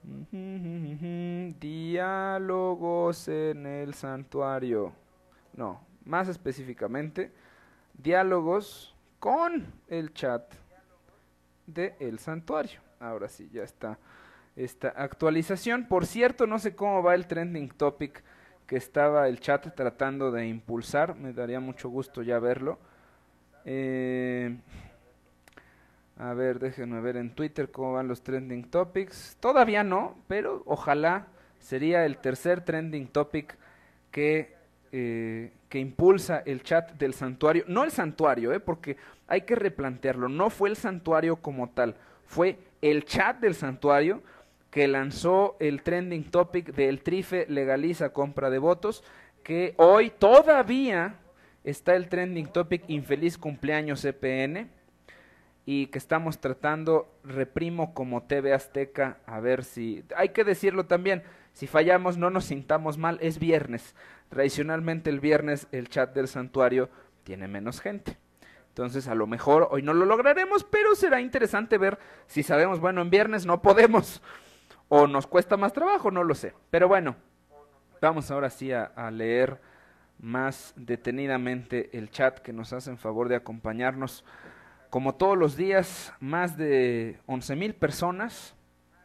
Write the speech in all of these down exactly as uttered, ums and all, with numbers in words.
Diálogos en el santuario. No, más específicamente, diálogos con el chat de el santuario. Ahora sí, ya está esta actualización. Por cierto, no sé cómo va el trending topic que estaba el chat tratando de impulsar. Me daría mucho gusto ya verlo. Eh, a ver, déjenme ver en Twitter cómo van los trending topics. Todavía no, pero ojalá sería el tercer trending topic que, eh, que impulsa el chat del santuario. No el santuario, eh, porque hay que replantearlo. No fue el santuario como tal, fue el chat del santuario que lanzó el trending topic del Trife legaliza compra de votos, que hoy todavía está el trending topic infeliz cumpleaños C P N, y que estamos tratando reprimo como T V Azteca, a ver si, hay que decirlo también, si fallamos no nos sintamos mal, es viernes, tradicionalmente el viernes el chat del santuario tiene menos gente, entonces a lo mejor hoy no lo lograremos, pero será interesante ver si sabemos, bueno, en viernes no podemos, o nos cuesta más trabajo, no lo sé, pero bueno, vamos ahora sí a, a leer más detenidamente el chat que nos hacen favor de acompañarnos. Como todos los días, más de once mil personas.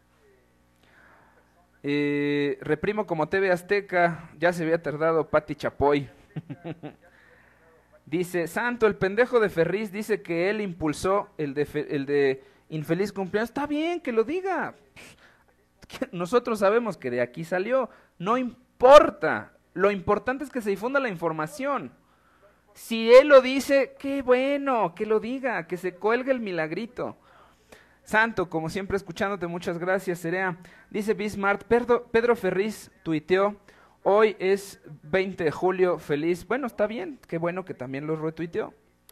Eh, reprimo como T V Azteca, ya se había tardado Pati Chapoy. Dice, Santo, el pendejo de Ferriz dice que él impulsó el de, el de infeliz cumpleaños. Está bien que lo diga. Nosotros sabemos que de aquí salió. No importa. Lo importante es que se difunda la información. Si él lo dice, qué bueno, que lo diga, que se cuelgue el milagrito. Santo, como siempre escuchándote, muchas gracias, Serea. Dice Bismarck, Pedro, Pedro Ferriz tuiteó, hoy es veinte de julio, feliz. Bueno, está bien, qué bueno que también lo retuiteó.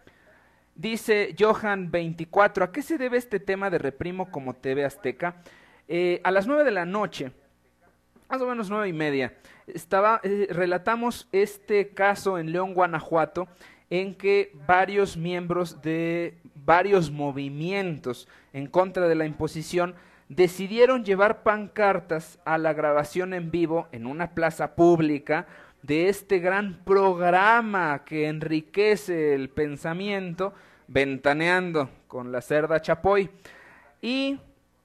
Dice Johan veinticuatro, ¿a qué se debe este tema de reprimo como T V Azteca? Eh, a las nueve de la noche, más o menos nueve y media, estaba, eh, relatamos este caso en León, Guanajuato, en que varios miembros de varios movimientos en contra de la imposición decidieron llevar pancartas a la grabación en vivo en una plaza pública de este gran programa que enriquece el pensamiento, Ventaneando con la Cerda Chapoy. Y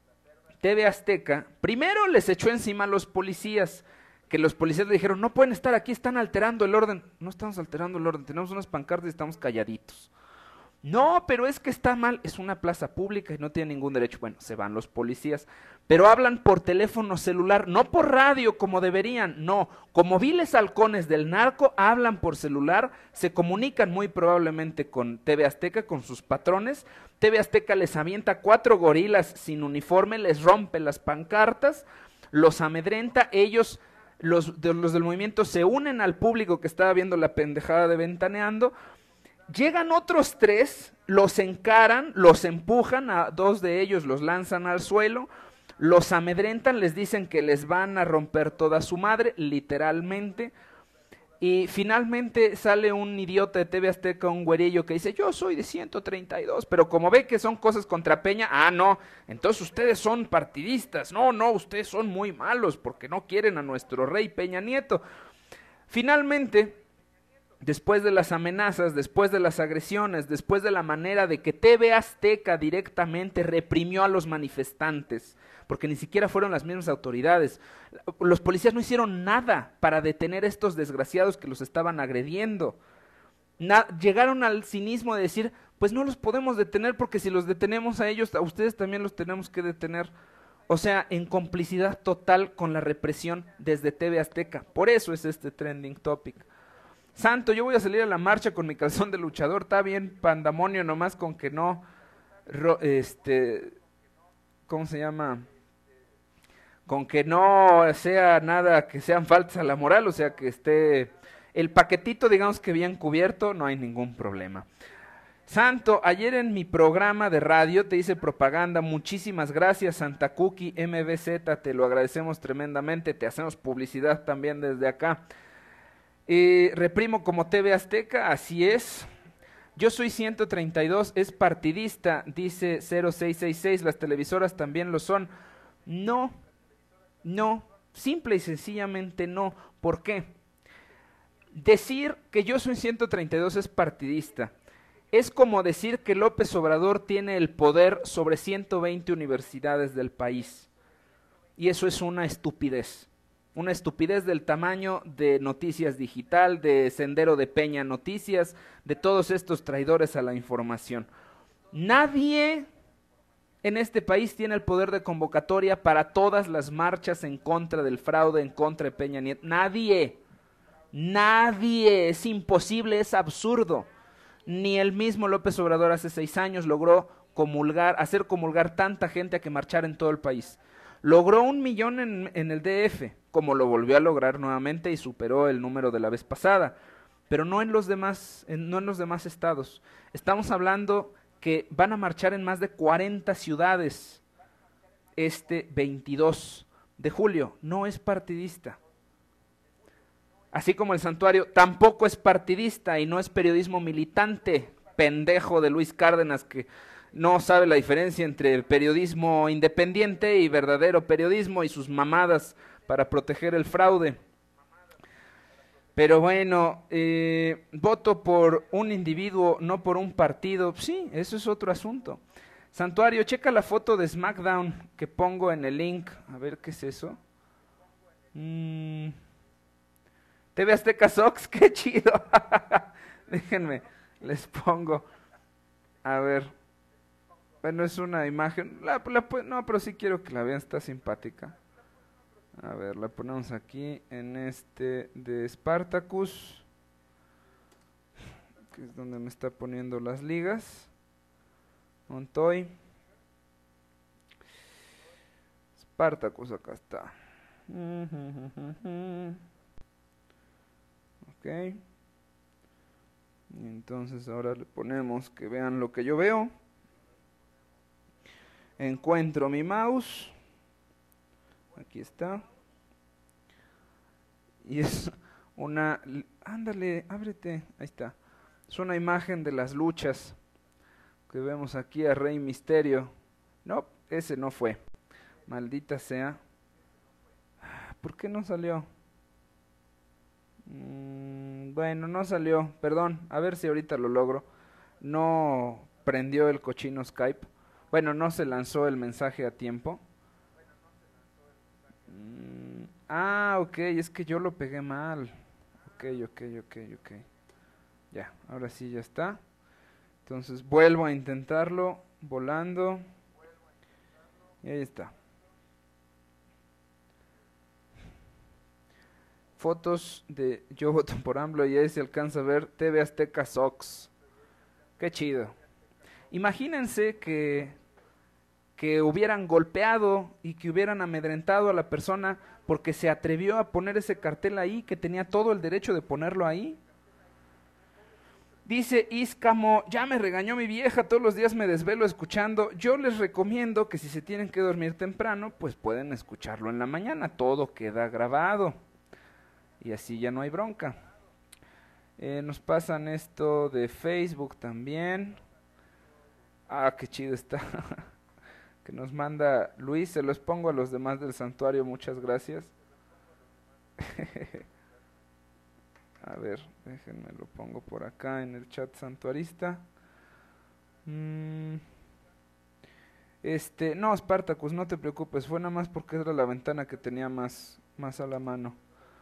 T V Azteca primero les echó encima a los policías, que los policías le dijeron, no pueden estar aquí, están alterando el orden. No estamos alterando el orden, tenemos unas pancartas y estamos calladitos. No, pero es que está mal, es una plaza pública y no tiene ningún derecho. Bueno, se van los policías, pero hablan por teléfono celular, no por radio como deberían, no, como viles halcones del narco, hablan por celular, se comunican muy probablemente con T V Azteca, con sus patrones. T V Azteca les avienta cuatro gorilas sin uniforme, les rompe las pancartas, los amedrenta, ellos... Los, de, los del movimiento se unen al público que estaba viendo la pendejada de Ventaneando, llegan otros tres, los encaran, los empujan, a dos de ellos los lanzan al suelo, los amedrentan, les dicen que les van a romper toda su madre, literalmente, y finalmente sale un idiota de T V Azteca, un güerillo que dice, yo soy de ciento treinta y dos, pero como ve que son cosas contra Peña, ah, no, entonces ustedes son partidistas, no, no, ustedes son muy malos porque no quieren a nuestro rey Peña Nieto. Finalmente, después de las amenazas, después de las agresiones, después de la manera de que T V Azteca directamente reprimió a los manifestantes, porque ni siquiera fueron las mismas autoridades. Los policías no hicieron nada para detener a estos desgraciados que los estaban agrediendo. Na- llegaron al cinismo de decir, pues no los podemos detener porque si los detenemos a ellos, a ustedes también los tenemos que detener. O sea, en complicidad total con la represión desde T V Azteca. Por eso es este trending topic. Santo, yo voy a salir a la marcha con mi calzón de luchador, está bien, pandamonio, nomás con que no, ro, este, ¿cómo se llama? Con que no sea nada que sean faltas a la moral, o sea, que esté el paquetito, digamos que bien cubierto, no hay ningún problema. Santo, ayer en mi programa de radio te hice propaganda, muchísimas gracias Santa Cookie M B Z, te lo agradecemos tremendamente, te hacemos publicidad también desde acá. Eh, reprimo como T V Azteca, así es. Yo soy ciento treinta y dos, es partidista, dice cero seis seis seis, las televisoras también lo son. No, No, simple y sencillamente no. ¿Por qué? Decir que Yo Soy ciento treinta y dos es partidista es como decir que López Obrador tiene el poder sobre ciento veinte universidades del país. Y eso es una estupidez. Una estupidez del tamaño de Noticias Digital, de Sendero de Peña Noticias, de todos estos traidores a la información. Nadie en este país tiene el poder de convocatoria para todas las marchas en contra del fraude, en contra de Peña Nieto. Nadie. Nadie. Es imposible, es absurdo. Ni el mismo López Obrador hace seis años logró comulgar, hacer comulgar tanta gente a que marchara en todo el país. Logró un millón en, en el D F, como lo volvió a lograr nuevamente y superó el número de la vez pasada, pero no en los demás, en, no en los demás estados. Estamos hablando que van a marchar en más de cuarenta ciudades este veintidós de julio. No es partidista. Así como el santuario tampoco es partidista y no es periodismo militante, pendejo de Luis Cárdenas que no sabe la diferencia entre el periodismo independiente y verdadero periodismo y sus mamadas para proteger el fraude. Pero bueno, eh, voto por un individuo, no por un partido. Sí, eso es otro asunto. Santuario, checa la foto de SmackDown que pongo en el link. A ver, ¿qué es eso? Mm. T V Azteca Sox, qué chido. Déjenme, les pongo. A ver. Bueno, es una imagen. La, la, no, pero sí quiero que la vean, está simpática. A ver, la ponemos aquí en este de Spartacus, que es donde me está poniendo las ligas. Montoy. Spartacus, acá está. Ok. Y entonces ahora le ponemos que vean lo que yo veo. Encuentro mi mouse. Aquí está. Y es una... Ándale, ábrete. Ahí está. Es una imagen de las luchas que vemos aquí a Rey Misterio. No, ese no fue. Maldita sea. ¿Por qué no salió? Mm, bueno, no salió. Perdón, a ver si ahorita lo logro. No prendió el cochino Skype. Bueno, no se lanzó el mensaje a tiempo. Mm, ah, ok, es que yo lo pegué mal. Ok, ok, ok, ok. Ya, ahora sí ya está. Entonces vuelvo a intentarlo volando. Y ahí está. Fotos de Yo Voto por AMLO y ahí se alcanza a ver T V Azteca Sox. Qué chido. Imagínense que, que hubieran golpeado y que hubieran amedrentado a la persona porque se atrevió a poner ese cartel ahí, que tenía todo el derecho de ponerlo ahí. Dice Iscamo, ya me regañó mi vieja, todos los días me desvelo escuchando. Yo les recomiendo que si se tienen que dormir temprano, pues pueden escucharlo en la mañana, todo queda grabado. Y así ya no hay bronca. Eh, nos pasan esto de Facebook también. Ah, qué chido está. Que nos manda Luis, se los pongo a los demás del santuario, muchas gracias. A ver, déjenme lo pongo por acá en el chat santuarista. Mm. Este, no, Spartacus, no te preocupes, fue nada más porque era la ventana que tenía más, más a la mano.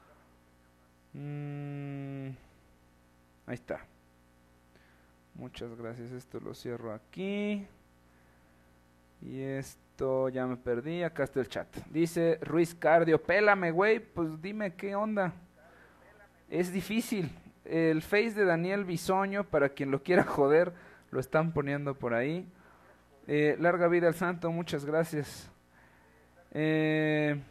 Mm. Ahí está. Muchas gracias, esto lo cierro aquí. Y esto ya me perdí, acá está el chat. Dice Ruiz Cardio, pélame güey, pues dime qué onda. Es difícil. El face de Daniel Bisoño, para quien lo quiera joder, lo están poniendo por ahí. Eh, larga vida al santo, muchas gracias. Eh,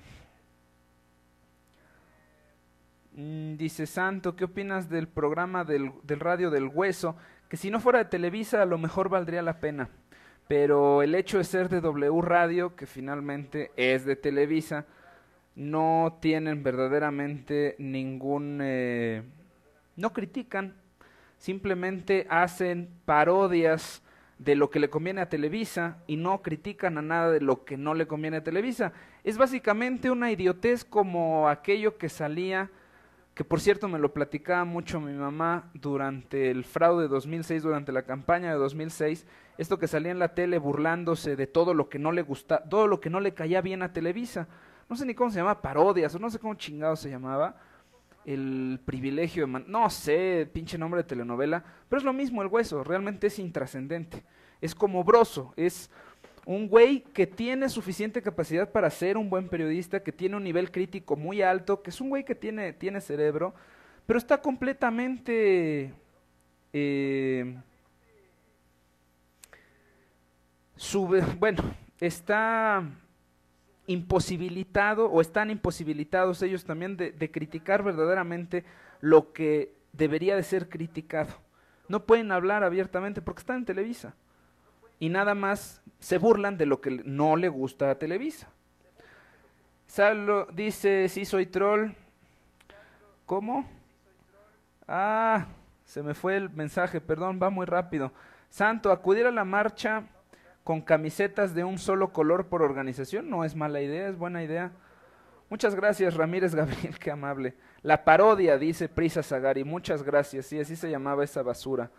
mm, dice Santo, ¿qué opinas del programa del, del radio del Hueso? Que si no fuera de Televisa a lo mejor valdría la pena. Pero el hecho de ser de W Radio, que finalmente es de Televisa, no tienen verdaderamente ningún... Eh, no critican, simplemente hacen parodias de lo que le conviene a Televisa y no critican a nada de lo que no le conviene a Televisa. Es básicamente una idiotez como aquello que salía, que por cierto me lo platicaba mucho mi mamá durante el fraude dos mil seis, durante la campaña de dos mil seis, esto que salía en la tele burlándose de todo lo que no le gusta, todo lo que no le caía bien a Televisa. No sé ni cómo se llama, parodias, o no sé cómo chingado se llamaba. El privilegio de man no sé, pinche nombre de telenovela, pero es lo mismo el hueso, realmente es intrascendente. Es como Broso, es un güey que tiene suficiente capacidad para ser un buen periodista, que tiene un nivel crítico muy alto, que es un güey que tiene, tiene cerebro, pero está completamente eh, sube, bueno, está imposibilitado, o están imposibilitados ellos también de, de criticar verdaderamente lo que debería de ser criticado. No pueden hablar abiertamente porque están en Televisa y nada más se burlan de lo que no le gusta a Televisa. Salo dice, sí soy troll. ¿Cómo? Ah, se me fue el mensaje, perdón, va muy rápido. Santo, acudir a la marcha con camisetas de un solo color por organización no es mala idea, es buena idea. Muchas gracias, Ramírez Gabriel, qué amable. La parodia, dice Prisa Sagari, muchas gracias, sí, así se llamaba esa basura.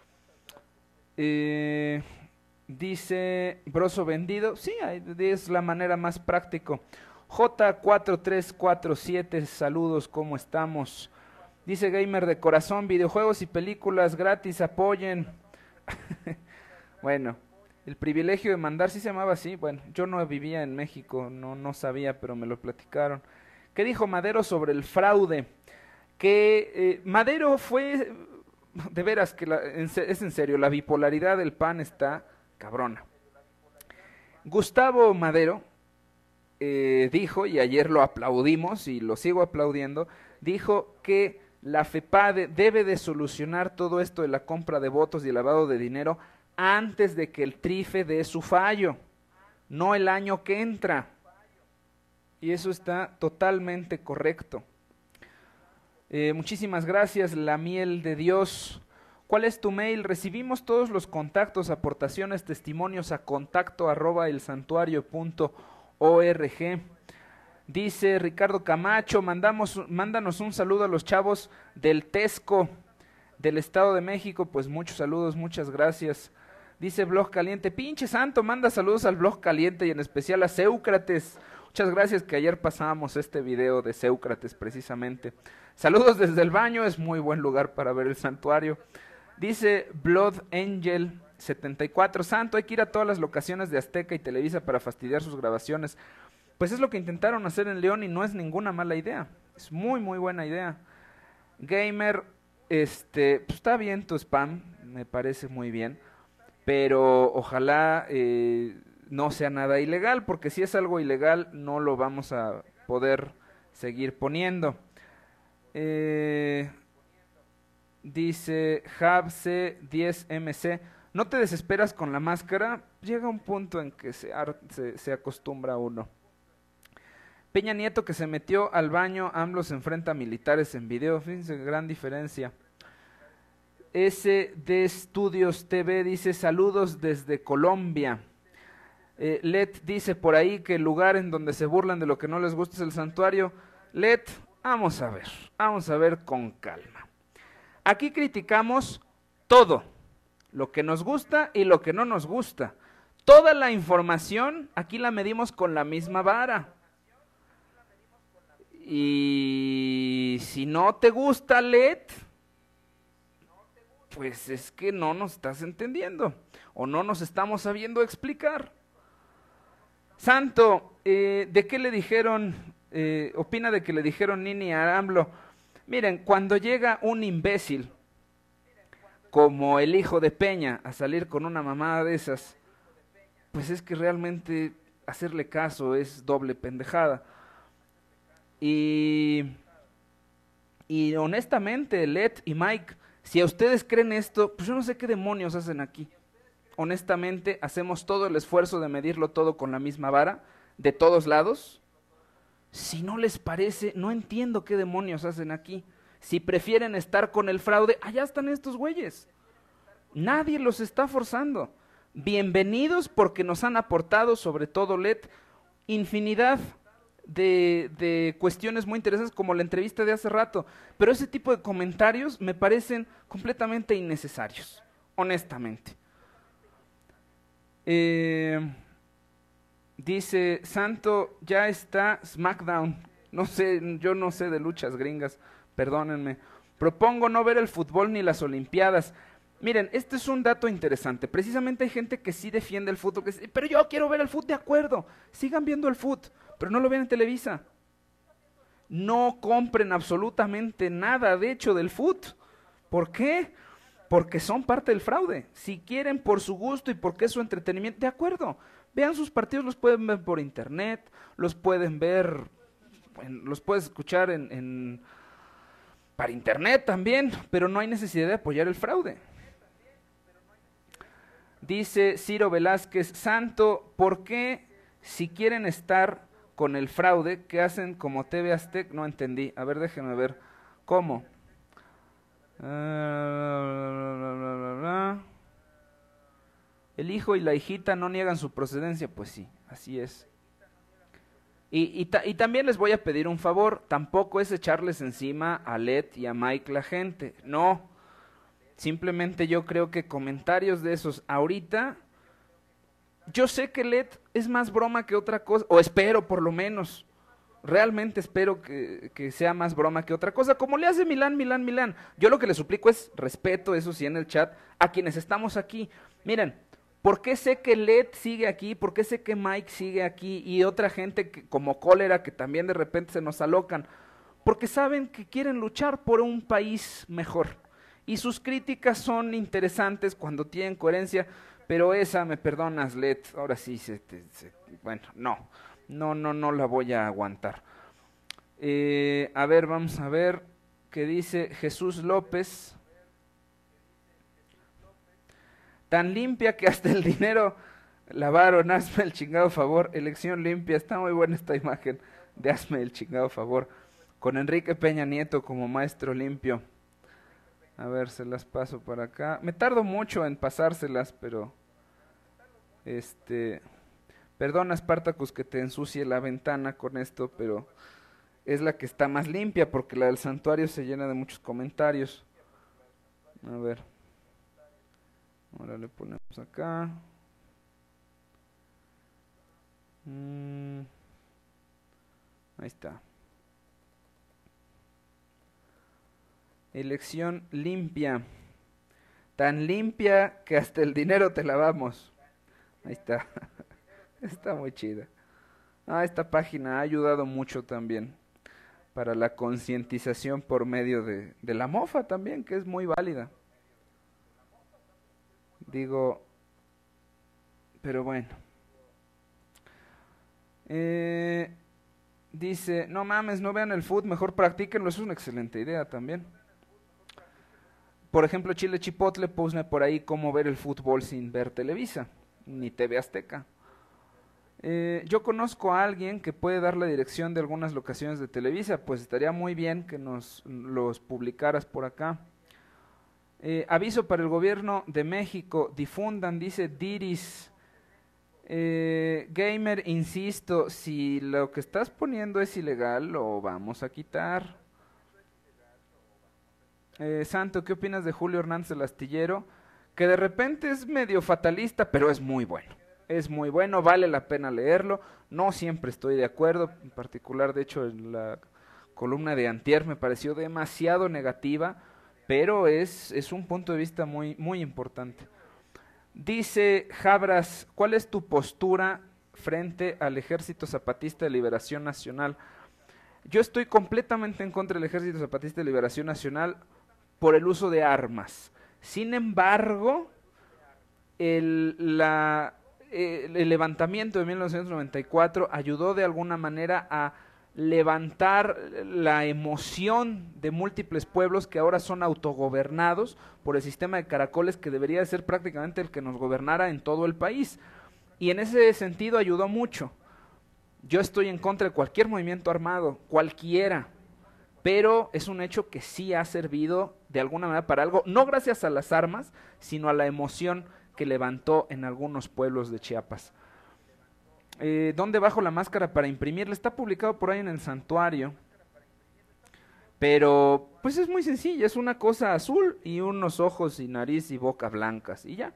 Eh, dice Broso vendido, sí, es la manera más práctico. J cuatro tres cuatro siete, saludos, ¿cómo estamos? Dice Gamer de Corazón, videojuegos y películas gratis, apoyen. Bueno. El privilegio de mandar, sí se llamaba así, bueno, yo no vivía en México, no, no sabía, pero me lo platicaron. ¿Qué dijo Madero sobre el fraude? Que eh, Madero fue, de veras, que la, en, es en serio, la bipolaridad del P A N está cabrona. Gustavo Madero eh, dijo, y ayer lo aplaudimos y lo sigo aplaudiendo, dijo que la FEPADE debe de solucionar todo esto de la compra de votos y el lavado de dinero antes de que el trife dé su fallo, no el año que entra. Y eso está totalmente correcto. Eh, muchísimas gracias, la miel de Dios. ¿Cuál es tu mail? Recibimos todos los contactos, aportaciones, testimonios a contacto arroba el santuario punto org. Dice Ricardo Camacho, mandamos, mándanos un saludo a los chavos del Tesco, del Estado de México. Pues muchos saludos, muchas gracias. Dice Blog Caliente, pinche santo, manda saludos al Blog Caliente y en especial a Séucrates. Muchas gracias, que ayer pasábamos este video de Séucrates precisamente. Saludos desde el baño, es muy buen lugar para ver el santuario. Dice Blood Angel setenta y cuatro, santo, hay que ir a todas las locaciones de Azteca y Televisa para fastidiar sus grabaciones. Pues es lo que intentaron hacer en León y no es ninguna mala idea, es muy muy buena idea. Gamer, este, pues está bien tu spam, me parece muy bien, pero ojalá eh, no sea nada ilegal, porque si es algo ilegal no lo vamos a poder seguir poniendo. Eh, dice Javce diez M C, no te desesperas con la máscara, llega un punto en que se, se, se acostumbra uno. Peña Nieto que se metió al baño, AMLO se enfrenta a militares en video, fíjense, gran diferencia. S D Studios T V dice, saludos desde Colombia. Eh, Let dice por ahí que el lugar en donde se burlan de lo que no les gusta es el santuario. Let, vamos a ver, vamos a ver con calma. Aquí criticamos todo, lo que nos gusta y lo que no nos gusta. Toda la información aquí la medimos con la misma vara. Y si no te gusta, Let, pues es que no nos estás entendiendo o no nos estamos sabiendo explicar. Santo, eh, ¿de qué le dijeron, eh, opina de que le dijeron Nini a AMLO? Miren, cuando llega un imbécil como el hijo de Peña a salir con una mamada de esas, pues es que realmente hacerle caso es doble pendejada. Y, y honestamente, Let y Mike, si a ustedes creen esto, pues yo no sé qué demonios hacen aquí. Honestamente, hacemos todo el esfuerzo de medirlo todo con la misma vara, de todos lados. Si no les parece, no entiendo qué demonios hacen aquí. Si prefieren estar con el fraude, allá están estos güeyes. Nadie los está forzando. bienvenidos porque nos han aportado, sobre todo L E D, infinidad de, de cuestiones muy interesantes como la entrevista de hace rato, pero ese tipo de comentarios me parecen completamente innecesarios, honestamente. Eh, dice Santo, ya está SmackDown, no sé, yo no sé de luchas gringas, perdónenme. Propongo no ver el fútbol ni las olimpiadas. Miren, este es un dato interesante. Precisamente hay gente que sí defiende el fútbol, que sí, pero yo quiero ver el fútbol, de acuerdo. Sigan viendo el fútbol, pero no lo vean en Televisa. No compren absolutamente nada, de hecho, del fútbol. ¿Por qué? Porque son parte del fraude. Si quieren por su gusto y porque es su entretenimiento, de acuerdo. Vean sus partidos, los pueden ver por internet, los pueden ver, los puedes escuchar en, en para internet también, pero no hay necesidad de apoyar el fraude. Dice Ciro Velázquez, Santo, ¿por qué si quieren estar con el fraude que hacen como T V Azteca? No entendí, a ver, déjenme ver, ¿cómo? Uh, bla, bla, bla, bla. El hijo y la hijita no niegan su procedencia, pues sí, así es. Y, y, ta, y también les voy a pedir un favor, tampoco es echarles encima a L E D y a Mike la gente, no. Simplemente yo creo que comentarios de esos ahorita, yo sé que L E D es más broma que otra cosa, o espero por lo menos, realmente espero que, que sea más broma que otra cosa, como le hace Milán, Milán, Milán. Yo lo que le suplico es respeto, eso sí, en el chat, a quienes estamos aquí. Miren, ¿por qué sé que L E D sigue aquí? ¿Por qué sé que Mike sigue aquí? Y otra gente que, como Cólera, que también de repente se nos alocan. Porque saben que quieren luchar por un país mejor. Y sus críticas son interesantes cuando tienen coherencia, pero esa, me perdonas, L E D, ahora sí, se, te, se, bueno, no, no, no, no la voy a aguantar. Eh, a ver, vamos a ver qué dice Jesús López. Tan limpia que hasta el dinero lavaron, hazme el chingado favor, elección limpia, está muy buena esta imagen de hazme el chingado favor, con Enrique Peña Nieto como maestro limpio. A ver, se las paso para acá. Me tardo mucho en pasárselas, pero este, perdona Spartacus que te ensucie la ventana con esto, pero es la que está más limpia porque la del santuario se llena de muchos comentarios. A ver. Ahora le ponemos acá. Mm. Ahí está. Elección limpia. Tan limpia que hasta el dinero te lavamos. Ahí está. Está muy chida. Ah, esta página ha ayudado mucho también para la concientización por medio de, de la mofa también, que es muy válida. Digo, pero bueno. Eh, dice, no mames, no vean el fútbol, mejor practíquenlo, eso es una excelente idea también. Por ejemplo, Chile Chipotle pone por ahí cómo ver el fútbol sin ver Televisa, ni T V Azteca. Eh, yo conozco a alguien que puede dar la dirección de algunas locaciones de Televisa, pues estaría muy bien que nos los publicaras por acá. Eh, aviso para el gobierno de México, difundan, dice Diris. Eh, gamer, insisto, si lo que estás poniendo es ilegal, lo vamos a quitar. Eh, Santo, ¿qué opinas de Julio Hernández el Astillero? Que de repente es medio fatalista, pero es muy bueno. Es muy bueno, vale la pena leerlo. No siempre estoy de acuerdo, en particular, de hecho, en la columna de antier me pareció demasiado negativa, pero es, es un punto de vista muy, muy importante. Dice Jabras, ¿cuál es tu postura frente al Ejército Zapatista de Liberación Nacional? Yo estoy completamente en contra del Ejército Zapatista de Liberación Nacional por el uso de armas. Sin embargo, el, la, el, el levantamiento de mil novecientos noventa y cuatro ayudó de alguna manera a levantar la emoción de múltiples pueblos que ahora son autogobernados por el sistema de caracoles que debería de ser prácticamente el que nos gobernara en todo el país. Y en ese sentido ayudó mucho. Yo estoy en contra de cualquier movimiento armado, cualquiera, pero es un hecho que sí ha servido de alguna manera para algo, no gracias a las armas, sino a la emoción que levantó en algunos pueblos de Chiapas. Eh, ¿Dónde bajo la máscara para imprimirla? Está publicado por ahí en el santuario. Pero pues es muy sencilla, es una cosa azul y unos ojos y nariz y boca blancas y ya.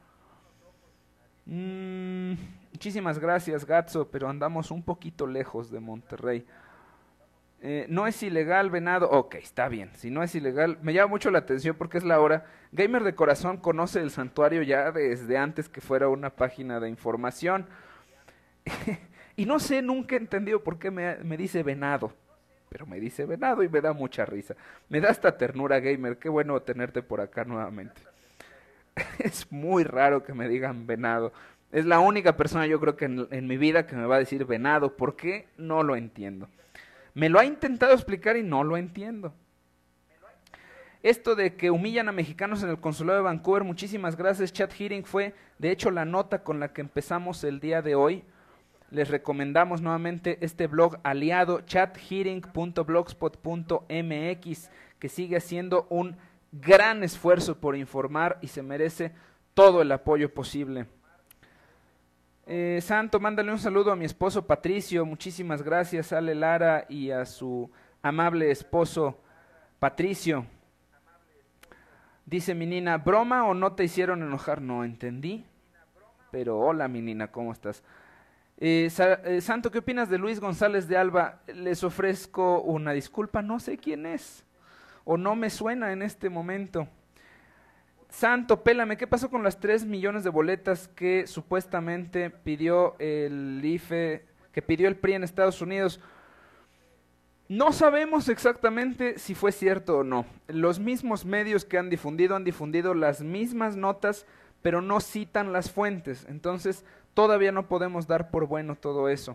Mm, muchísimas gracias, Gatso, pero andamos un poquito lejos de Monterrey. Eh, no es ilegal, venado. Ok, está bien. Si no es ilegal, me llama mucho la atención porque es la hora. Gamer de corazón conoce el santuario ya desde antes que fuera una página de información. Y no sé, nunca he entendido por qué me, me dice venado. Pero me dice venado y me da mucha risa. Me da hasta ternura, Gamer. Qué bueno tenerte por acá nuevamente. Es muy raro que me digan venado. Es la única persona, yo creo que en, en mi vida que me va a decir venado. ¿Por qué? No lo entiendo. Me lo ha intentado explicar y no lo entiendo. Esto de que humillan a mexicanos en el consulado de Vancouver, muchísimas gracias. Chat Hearing fue, de hecho, la nota con la que empezamos el día de hoy. Les recomendamos nuevamente este blog aliado, chat hearing punto blogspot punto m x, que sigue haciendo un gran esfuerzo por informar y se merece todo el apoyo posible. Eh, Santo, mándale un saludo a mi esposo Patricio, muchísimas gracias, Ale Lara, y a su amable esposo Patricio. Dice mi Nina, ¿broma o no te hicieron enojar? No entendí, pero hola mi Nina, ¿cómo estás? Eh, Sa eh, Santo, ¿qué opinas de Luis González de Alba? Les ofrezco una disculpa, no sé quién es, o no me suena en este momento. Santo, pélame, ¿qué pasó con las tres millones de boletas que supuestamente pidió el I F E, que pidió el P R I en Estados Unidos? No sabemos exactamente si fue cierto o no. Los mismos medios que han difundido han difundido las mismas notas, pero no citan las fuentes. Entonces, todavía no podemos dar por bueno todo eso.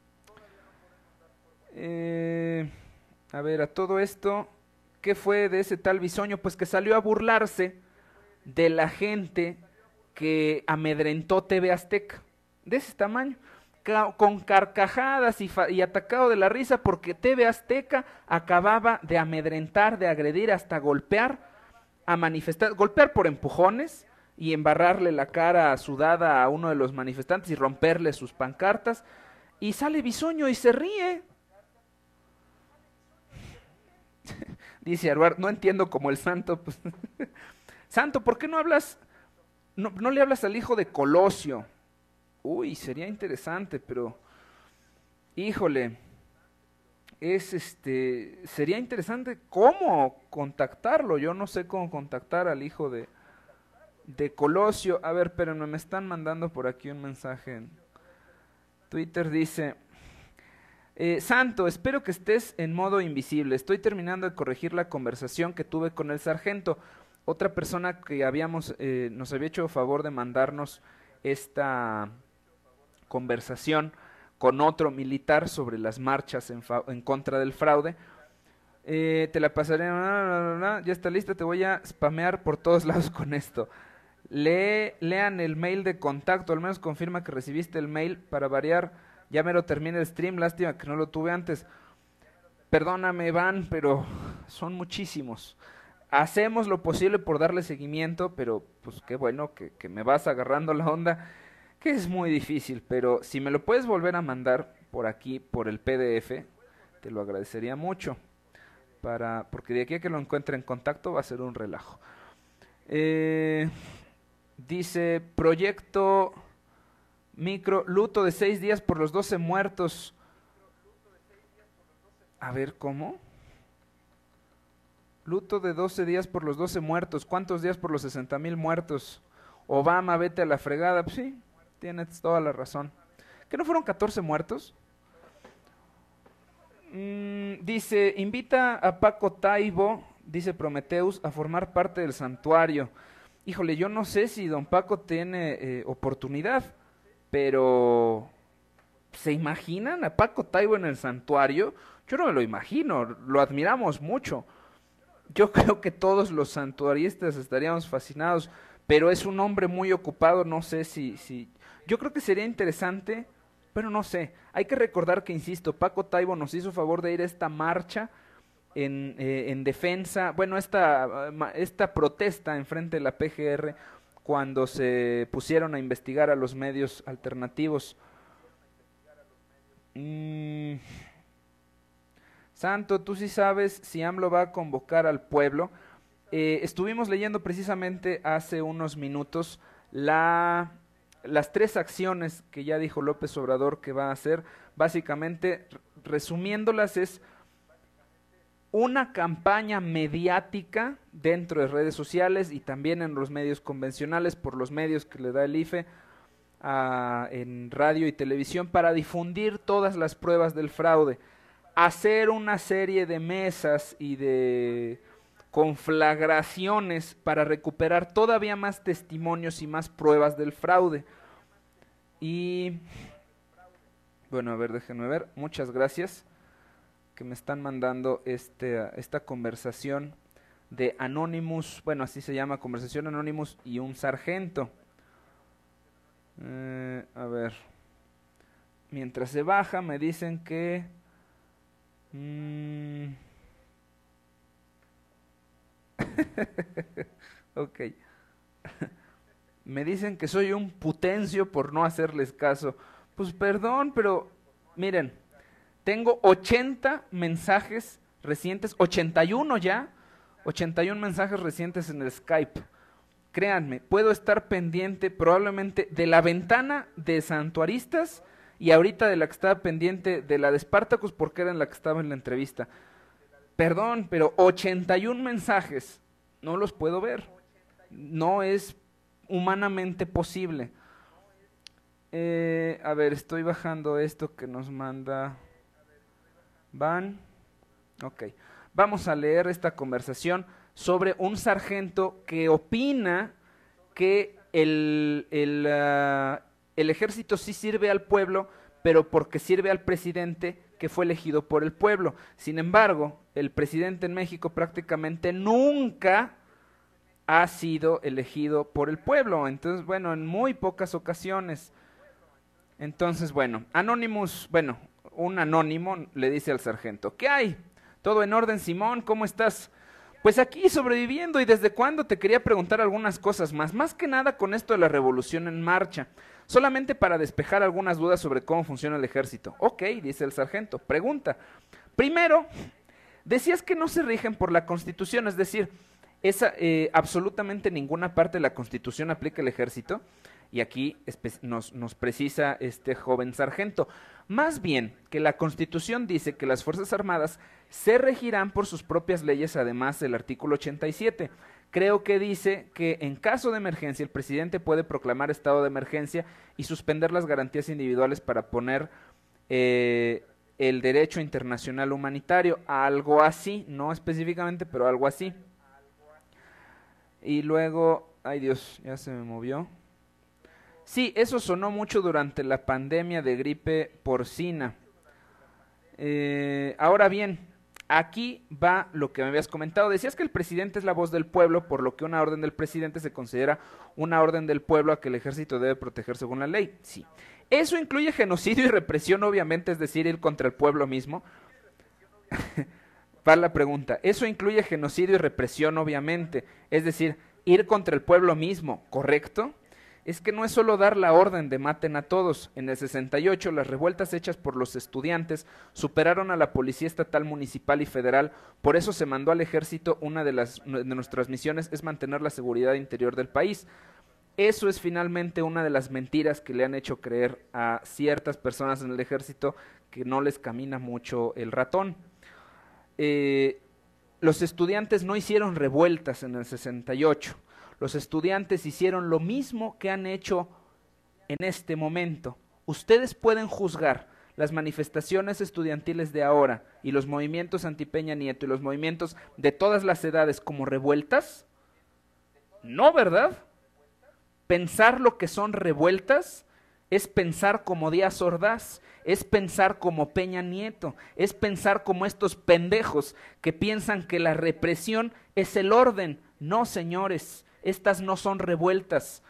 Eh, a ver, a todo esto, ¿qué fue de ese tal Bisoño? Pues que salió a burlarse de la gente que amedrentó T V Azteca, de ese tamaño, con carcajadas y, y atacado de la risa porque T V Azteca acababa de amedrentar, de agredir, hasta golpear a manifestantes, golpear por empujones y embarrarle la cara sudada a uno de los manifestantes y romperle sus pancartas, y sale Bisoño y se ríe. Dice Aruar, no entiendo como el Santo. Pues Santo, ¿por qué no hablas, no, no le hablas al hijo de Colosio? Uy, sería interesante, pero, híjole, es este, sería interesante cómo contactarlo. Yo no sé cómo contactar al hijo de, de Colosio. A ver, espérenme, me están mandando por aquí un mensaje en Twitter, dice... Eh, Santo, espero que estés en modo invisible. Estoy terminando de corregir la conversación que tuve con el sargento. Otra persona que habíamos, eh, nos había hecho favor de mandarnos esta conversación con otro militar sobre las marchas en, en contra del fraude. Eh, te la pasaré, ya está lista, te voy a spamear por todos lados con esto. Lee, lean el mail de contacto, al menos confirma que recibiste el mail para variar. Ya me lo terminé el stream, lástima que no lo tuve antes. Perdóname, Iván, pero son muchísimos. Hacemos lo posible por darle seguimiento, pero pues qué bueno que, que me vas agarrando la onda, que es muy difícil, pero si me lo puedes volver a mandar por aquí, por el P D F, te lo agradecería mucho, para porque de aquí a que lo encuentre en contacto va a ser un relajo. Eh, dice, proyecto... Micro, luto de seis días por los doce muertos. A ver, ¿cómo? Luto de doce días por los doce muertos. ¿Cuántos días por los sesenta mil muertos? Obama, vete a la fregada. Pues sí, tienes toda la razón. ¿Que no fueron catorce muertos? Mm, dice, invita a Paco Taibo, dice Prometheus, a formar parte del santuario. Híjole, yo no sé si don Paco tiene eh, oportunidad. Pero, ¿se imaginan a Paco Taibo en el santuario? Yo no me lo imagino, lo admiramos mucho. Yo creo que todos los santuaristas estaríamos fascinados, pero es un hombre muy ocupado, no sé si... si yo creo que sería interesante, pero no sé. Hay que recordar que, insisto, Paco Taibo nos hizo favor de ir a esta marcha en, eh, en defensa, bueno, esta, esta protesta enfrente de la P G R, cuando se pusieron a investigar a los medios alternativos. Mm. Santo, ¿tú sí sabes si AMLO va a convocar al pueblo? Eh, estuvimos leyendo precisamente hace unos minutos la, las tres acciones que ya dijo López Obrador que va a hacer. Básicamente, resumiéndolas, es una campaña mediática dentro de redes sociales y también en los medios convencionales, por los medios que le da el I F E, a, en radio y televisión, para difundir todas las pruebas del fraude, hacer una serie de mesas y de conflagraciones para recuperar todavía más testimonios y más pruebas del fraude. Y bueno, a ver, déjenme ver, muchas gracias que me están mandando este, esta conversación de Anonymous, bueno, así se llama, conversación Anonymous y un sargento. Eh, a ver, mientras se baja me dicen que... Mmm, ok. Me dicen que soy un putencio por no hacerles caso. Pues perdón, pero miren, tengo ochenta mensajes recientes, ochenta y uno ya, ochenta y uno mensajes recientes en el Skype. Créanme, puedo estar pendiente probablemente de la ventana de Santuaristas y ahorita de la que estaba pendiente de la de Spartacus porque era en la que estaba en la entrevista. Perdón, pero ochenta y uno mensajes, no los puedo ver. No es humanamente posible. Eh, a ver, estoy bajando esto que nos manda Van. Ok, vamos a leer esta conversación sobre un sargento que opina que el, el, uh, el ejército sí sirve al pueblo, pero porque sirve al presidente que fue elegido por el pueblo. Sin embargo, el presidente en México prácticamente nunca ha sido elegido por el pueblo. Entonces, bueno, en muy pocas ocasiones. Entonces, bueno, Anonymous, bueno, un anónimo le dice al sargento, ¿qué hay? ¿Todo en orden, Simón? ¿Cómo estás? Pues aquí sobreviviendo, y desde cuándo te quería preguntar algunas cosas más, más que nada con esto de la revolución en marcha, solamente para despejar algunas dudas sobre cómo funciona el ejército. Ok, dice el sargento, pregunta. Primero, decías que no se rigen por la Constitución, es decir, esa, eh, absolutamente ninguna parte de la Constitución aplica el ejército. Y aquí nos, nos precisa este joven sargento, más bien que la Constitución dice que las Fuerzas Armadas se regirán por sus propias leyes, además del artículo ochenta y siete. Creo que dice que en caso de emergencia el presidente puede proclamar estado de emergencia y suspender las garantías individuales para poner eh, el derecho internacional humanitario, algo así, no específicamente, pero algo así. Y luego, ay Dios, ya se me movió. Sí, eso sonó mucho durante la pandemia de gripe porcina. Eh, ahora bien, aquí va lo que me habías comentado. Decías que el presidente es la voz del pueblo, por lo que una orden del presidente se considera una orden del pueblo a que el ejército debe proteger según la ley. Sí. ¿Eso incluye genocidio y represión, obviamente, es decir, ir contra el pueblo mismo? Va la pregunta. ¿Eso incluye genocidio y represión, obviamente? Es decir, ir contra el pueblo mismo, ¿correcto? Es que no es solo dar la orden de maten a todos. En el sesenta y ocho, las revueltas hechas por los estudiantes superaron a la policía estatal, municipal y federal. Por eso se mandó al ejército. Una de, las, de nuestras misiones es mantener la seguridad interior del país. Eso es finalmente una de las mentiras que le han hecho creer a ciertas personas en el ejército que no les camina mucho el ratón. Eh, los estudiantes no hicieron revueltas en el sesenta y ocho. Los estudiantes hicieron lo mismo que han hecho en este momento. Ustedes pueden juzgar las manifestaciones estudiantiles de ahora y los movimientos anti Peña Nieto y los movimientos de todas las edades como revueltas. No, ¿verdad? Pensar lo que son revueltas es pensar como Díaz Ordaz, es pensar como Peña Nieto, es pensar como estos pendejos que piensan que la represión es el orden. No, señores. Estas no son revueltas.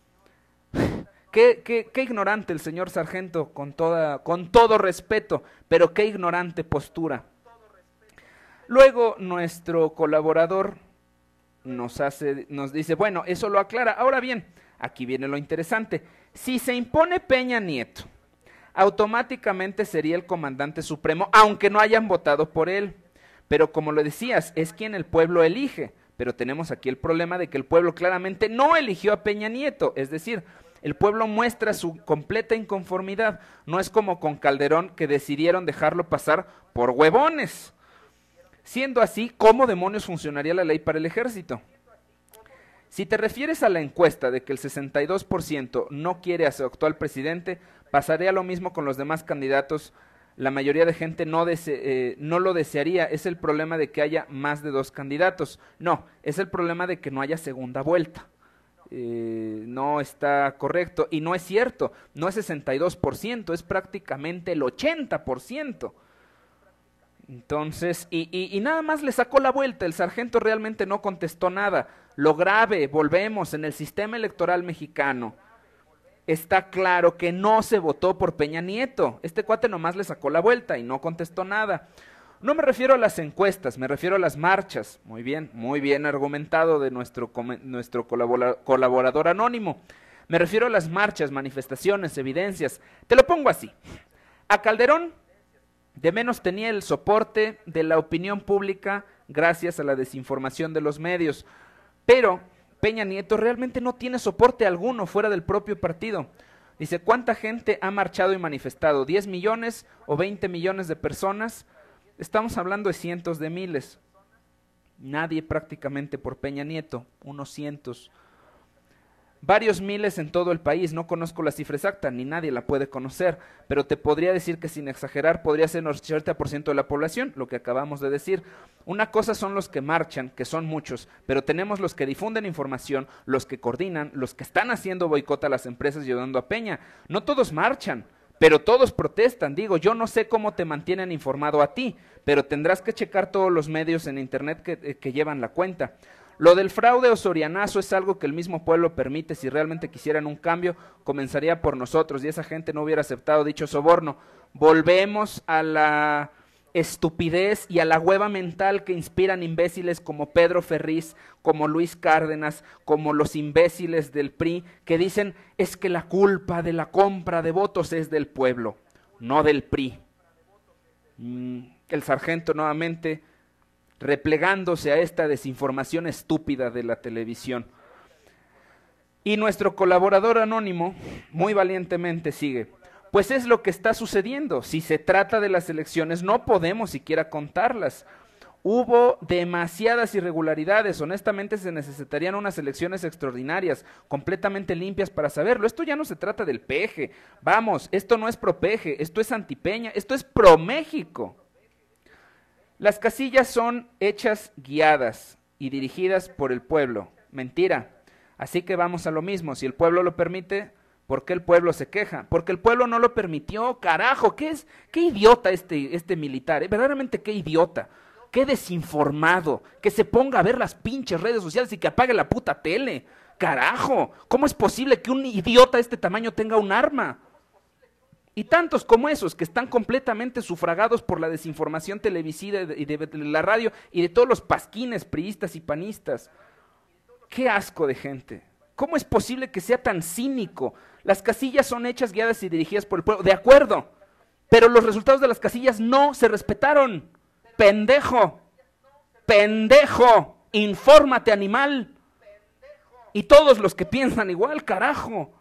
Qué, qué, qué ignorante el señor sargento, con, toda, con todo respeto, pero qué ignorante postura. Luego nuestro colaborador nos hace, nos dice, bueno, eso lo aclara. Ahora bien, aquí viene lo interesante. Si se impone Peña Nieto, automáticamente sería el comandante supremo, aunque no hayan votado por él. Pero como lo decías, es quien el pueblo elige. Pero tenemos aquí el problema de que el pueblo claramente no eligió a Peña Nieto. Es decir, el pueblo muestra su completa inconformidad. No es como con Calderón, que decidieron dejarlo pasar por huevones. Siendo así, ¿cómo demonios funcionaría la ley para el ejército? Si te refieres a la encuesta de que el sesenta y dos por ciento no quiere a su actual presidente, pasaría lo mismo con los demás candidatos. La mayoría de gente no, dese, eh, no lo desearía. Es el problema de que haya más de dos candidatos. No, es el problema de que no haya segunda vuelta. Eh, no está correcto. Y no es cierto, no es sesenta y dos por ciento, es prácticamente el ochenta por ciento. Entonces, y, y, y nada más le sacó la vuelta, el sargento realmente no contestó nada. Lo grave, volvemos, en el sistema electoral mexicano, está claro que no se votó por Peña Nieto. Este cuate nomás le sacó la vuelta y no contestó nada. No me refiero a las encuestas, me refiero a las marchas. Muy bien, muy bien argumentado de nuestro, nuestro colaborador anónimo. Me refiero a las marchas, manifestaciones, evidencias. Te lo pongo así. A Calderón de menos tenía el soporte de la opinión pública gracias a la desinformación de los medios. Pero Peña Nieto realmente no tiene soporte alguno fuera del propio partido. Dice, ¿cuánta gente ha marchado y manifestado? ¿diez millones o veinte millones de personas? Estamos hablando de cientos de miles. Nadie prácticamente por Peña Nieto, unos cientos. Varios miles en todo el país, no conozco la cifra exacta, ni nadie la puede conocer, pero te podría decir que sin exagerar podría ser un ochenta por ciento de la población, lo que acabamos de decir. Una cosa son los que marchan, que son muchos, pero tenemos los que difunden información, los que coordinan, los que están haciendo boicot a las empresas y ayudando a Peña. No todos marchan, pero todos protestan. Digo, yo no sé cómo te mantienen informado a ti, pero tendrás que checar todos los medios en internet que, que llevan la cuenta. Lo del fraude o sorianazo es algo que el mismo pueblo permite. Si realmente quisieran un cambio, comenzaría por nosotros y esa gente no hubiera aceptado dicho soborno. Volvemos a la estupidez y a la hueva mental que inspiran imbéciles como Pedro Ferriz, como Luis Cárdenas, como los imbéciles del P R I, que dicen es que la culpa de la compra de votos es del pueblo, no del P R I. Mm, el sargento nuevamente replegándose a esta desinformación estúpida de la televisión. Y nuestro colaborador anónimo muy valientemente sigue. Pues es lo que está sucediendo. Si se trata de las elecciones, no podemos siquiera contarlas. Hubo demasiadas irregularidades. Honestamente, se necesitarían unas elecciones extraordinarias, completamente limpias para saberlo. Esto ya no se trata del peje. Vamos, esto no es pro peje, esto es antipeña, esto es pro México. Las casillas son hechas guiadas y dirigidas por el pueblo. Mentira. Así que vamos a lo mismo. Si el pueblo lo permite, ¿por qué el pueblo se queja? Porque el pueblo no lo permitió, carajo. ¿Qué es? Qué idiota este, este militar, ¿eh? Verdaderamente qué idiota. Qué desinformado. Que se ponga a ver las pinches redes sociales y que apague la puta tele. Carajo. ¿Cómo es posible que un idiota de este tamaño tenga un arma? Y tantos como esos que están completamente sufragados por la desinformación televisiva y de, de, de la radio y de todos los pasquines priistas y panistas. ¡Qué asco de gente! ¿Cómo es posible que sea tan cínico? Las casillas son hechas, guiadas y dirigidas por el pueblo. De acuerdo, pero los resultados de las casillas no se respetaron. ¡Pendejo! ¡Pendejo! ¡Infórmate, animal! Y todos los que piensan igual, carajo.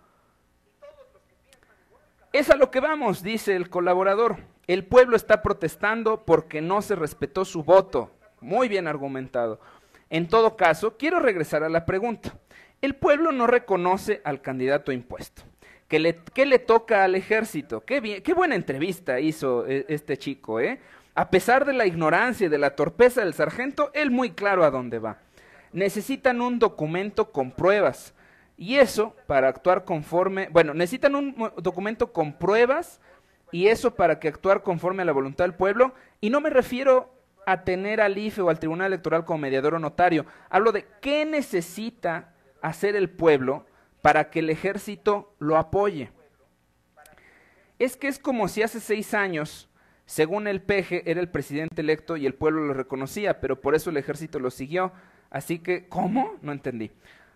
Es a lo que vamos, dice el colaborador. El pueblo está protestando porque no se respetó su voto. Muy bien argumentado. En todo caso, quiero regresar a la pregunta. El pueblo no reconoce al candidato impuesto. ¿Qué le, qué le toca al ejército? Qué, bien, qué buena entrevista hizo este chico, ¿eh? A pesar de la ignorancia y de la torpeza del sargento, él muy claro a dónde va. Necesitan un documento con pruebas. Y eso para actuar conforme, bueno, necesitan un documento con pruebas y eso para que actuar conforme a la voluntad del pueblo. Y no me refiero a tener al I F E o al Tribunal Electoral como mediador o notario. Hablo de qué necesita hacer el pueblo para que el ejército lo apoye. Es que es como si hace seis años, según el P G, era el presidente electo y el pueblo lo reconocía, pero por eso el ejército lo siguió. Así que, ¿cómo? No entendí.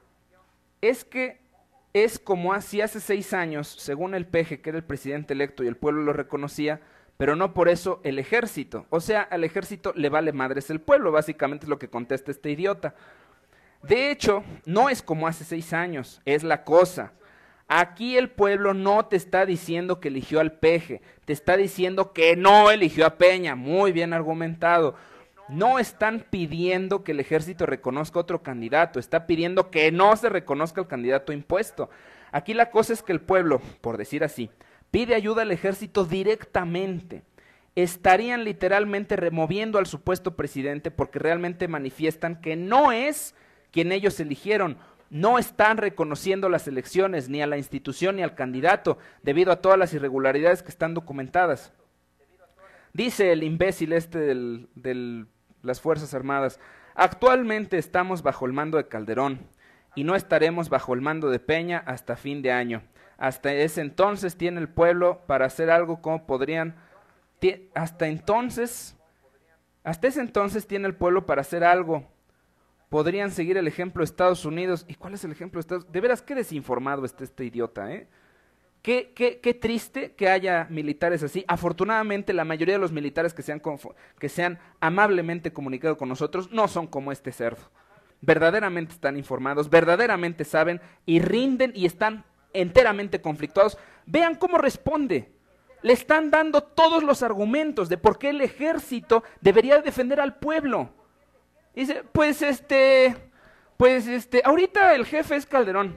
Es que es como así hace seis años, según el Peje, que era el presidente electo y el pueblo lo reconocía, pero no por eso el ejército. O sea, al ejército le vale madres el pueblo, básicamente es lo que contesta este idiota. De hecho, no es como hace seis años, es la cosa. Aquí el pueblo no te está diciendo que eligió al Peje, te está diciendo que no eligió a Peña, muy bien argumentado. No están pidiendo que el ejército reconozca otro candidato, está pidiendo que no se reconozca el candidato impuesto. Aquí la cosa es que el pueblo, por decir así, pide ayuda al ejército directamente. Estarían literalmente removiendo al supuesto presidente porque realmente manifiestan que no es quien ellos eligieron. No están reconociendo las elecciones, ni a la institución ni al candidato, debido a todas las irregularidades que están documentadas. Dice el imbécil este de del, las Fuerzas Armadas, actualmente estamos bajo el mando de Calderón y no estaremos bajo el mando de Peña hasta fin de año. Hasta ese entonces tiene el pueblo para hacer algo como podrían, hasta entonces, hasta ese entonces tiene el pueblo para hacer algo. Podrían seguir el ejemplo de Estados Unidos. ¿Y cuál es el ejemplo de Estados Unidos? De veras, qué desinformado está este idiota, ¿eh? Qué, qué, qué triste que haya militares así. Afortunadamente, la mayoría de los militares que se, han que se han amablemente comunicado con nosotros no son como este cerdo. Verdaderamente están informados, verdaderamente saben y rinden y están enteramente conflictuados. Vean cómo responde. Le están dando todos los argumentos de por qué el ejército debería defender al pueblo. Dice, pues este, pues este, ahorita el jefe es Calderón.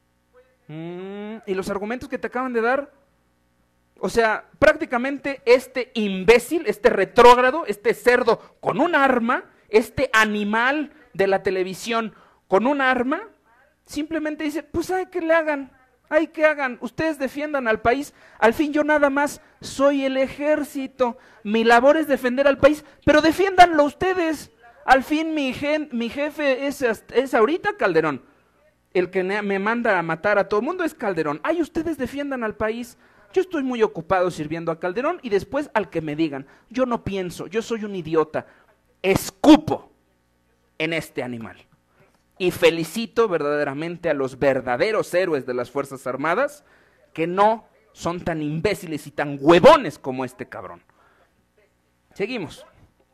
Mm, y los argumentos que te acaban de dar, o sea, prácticamente este imbécil, este retrógrado, este cerdo con un arma, este animal de la televisión con un arma, simplemente dice, pues hay que le hagan, hay que hagan, ustedes defiendan al país, al fin yo nada más soy el ejército, mi labor es defender al país, pero defiéndanlo ustedes. Al fin mi, gen, mi jefe es, es ahorita Calderón. El que me manda a matar a todo el mundo es Calderón. Ay, ustedes defiendan al país. Yo estoy muy ocupado sirviendo a Calderón y después al que me digan. Yo no pienso, yo soy un idiota. Escupo en este animal. Y felicito verdaderamente a los verdaderos héroes de las Fuerzas Armadas que no son tan imbéciles y tan huevones como este cabrón. Seguimos.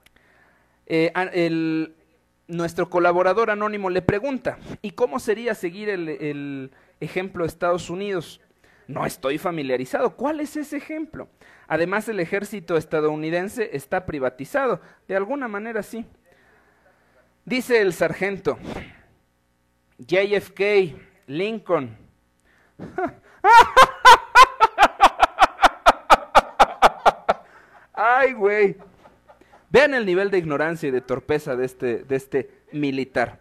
Eh, el, nuestro colaborador anónimo le pregunta, ¿y cómo sería seguir el, el ejemplo de Estados Unidos? No estoy familiarizado. ¿Cuál es ese ejemplo? Además, el ejército estadounidense está privatizado. De alguna manera sí. Dice el sargento, J F K, Lincoln. Ay, güey. Vean el nivel de ignorancia y de torpeza de este, de este militar.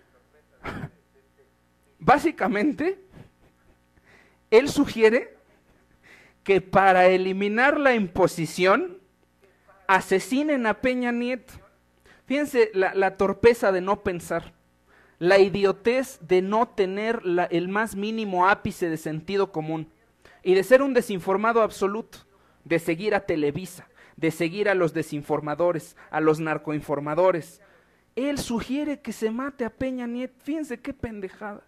Básicamente, él sugiere que para eliminar la imposición, asesinen a Peña Nieto. Fíjense la, la torpeza de no pensar, la idiotez de no tener la, el más mínimo ápice de sentido común y de ser un desinformado absoluto, de seguir a Televisa, de seguir a los desinformadores, a los narcoinformadores. Él sugiere que se mate a Peña Nieto. Fíjense qué pendejada.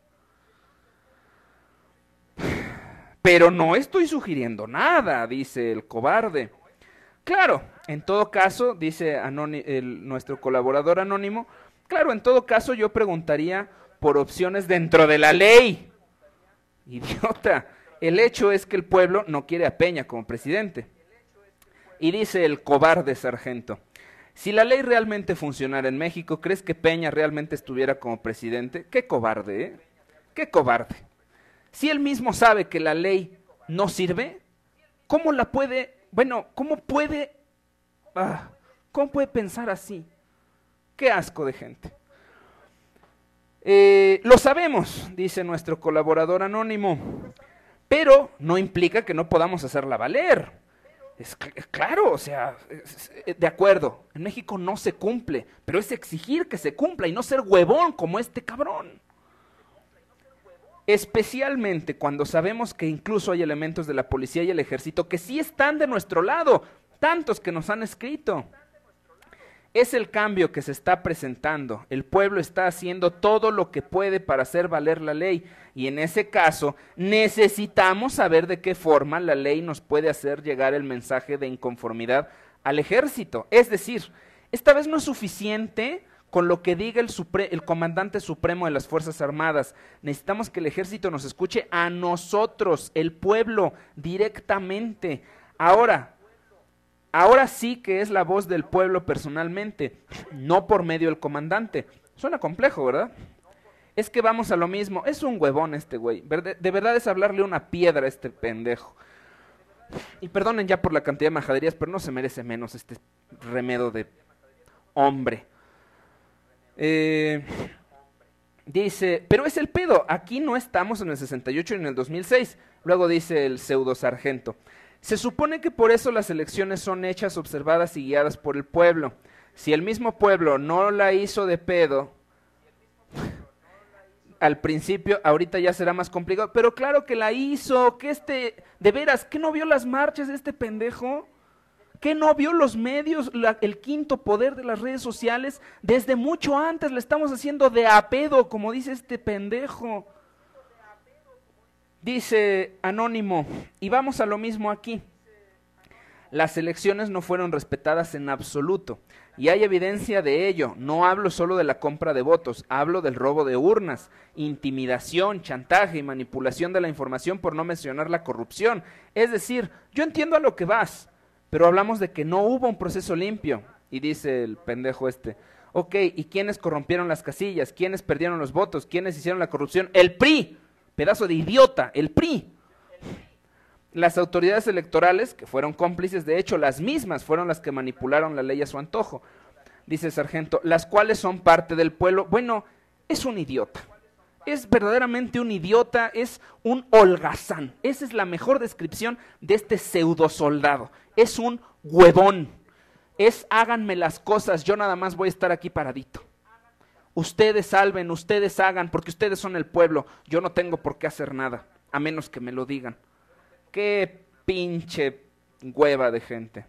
Pero no estoy sugiriendo nada, dice el cobarde. Claro, en todo caso, dice anónimo, el, nuestro colaborador anónimo, claro, en todo caso yo preguntaría por opciones dentro de la ley. Idiota, el hecho es que el pueblo no quiere a Peña como presidente. Y dice el cobarde sargento, si la ley realmente funcionara en México, ¿crees que Peña realmente estuviera como presidente? Qué cobarde, ¿eh? Qué cobarde. Si él mismo sabe que la ley no sirve, ¿cómo la puede, bueno, cómo puede, ah, cómo puede pensar así? Qué asco de gente. Eh, lo sabemos, dice nuestro colaborador anónimo, pero no implica que no podamos hacerla valer. Es, es claro, o sea, es, es, de acuerdo, en México no se cumple, pero es exigir que se cumpla y no ser huevón como este cabrón. Especialmente cuando sabemos que incluso hay elementos de la policía y el ejército que sí están de nuestro lado, tantos que nos han escrito. Es el cambio que se está presentando. El pueblo está haciendo todo lo que puede para hacer valer la ley. Y en ese caso, necesitamos saber de qué forma la ley nos puede hacer llegar el mensaje de inconformidad al ejército. Es decir, esta vez no es suficiente con lo que diga el, supre- el comandante supremo de las Fuerzas Armadas. Necesitamos que el ejército nos escuche a nosotros, el pueblo, directamente. Ahora, ahora sí que es la voz del pueblo personalmente, no por medio del comandante. Suena complejo, ¿verdad? Es que vamos a lo mismo. Es un huevón este güey. De verdad es hablarle una piedra a este pendejo. Y perdonen ya por la cantidad de majaderías, pero no se merece menos este remedo de hombre. Eh, dice, pero es el pedo, aquí no estamos en el sesenta y ocho ni en el dos mil seis. Luego dice el pseudo sargento, se supone que por eso las elecciones son hechas, observadas y guiadas por el pueblo. Si el mismo pueblo no la hizo de pedo al principio, ahorita ya será más complicado, pero claro que la hizo, que este, de veras, ¿qué no vio las marchas de este pendejo? ¿Qué no vio los medios, la, el quinto poder de las redes sociales? Desde mucho antes le estamos haciendo de a pedo, como dice este pendejo. Dice Anónimo, y vamos a lo mismo aquí. Las elecciones no fueron respetadas en absoluto, y hay evidencia de ello. No hablo solo de la compra de votos, hablo del robo de urnas, intimidación, chantaje y manipulación de la información, por no mencionar la corrupción. Es decir, yo entiendo a lo que vas, pero hablamos de que no hubo un proceso limpio. Y dice el pendejo este, ok, ¿y quiénes corrompieron las casillas? ¿Quiénes perdieron los votos? ¿Quiénes hicieron la corrupción? ¡El P R I! Pedazo de idiota, el P R I. Las autoridades electorales, que fueron cómplices, de hecho, las mismas fueron las que manipularon la ley a su antojo. Dice el sargento, las cuales son parte del pueblo. Bueno, es un idiota. Es verdaderamente un idiota, es un holgazán. Esa es la mejor descripción de este pseudo soldado. Es un huevón. Es háganme las cosas, yo nada más voy a estar aquí paradito. Ustedes salven, ustedes hagan, porque ustedes son el pueblo. Yo no tengo por qué hacer nada, a menos que me lo digan. Qué pinche hueva de gente.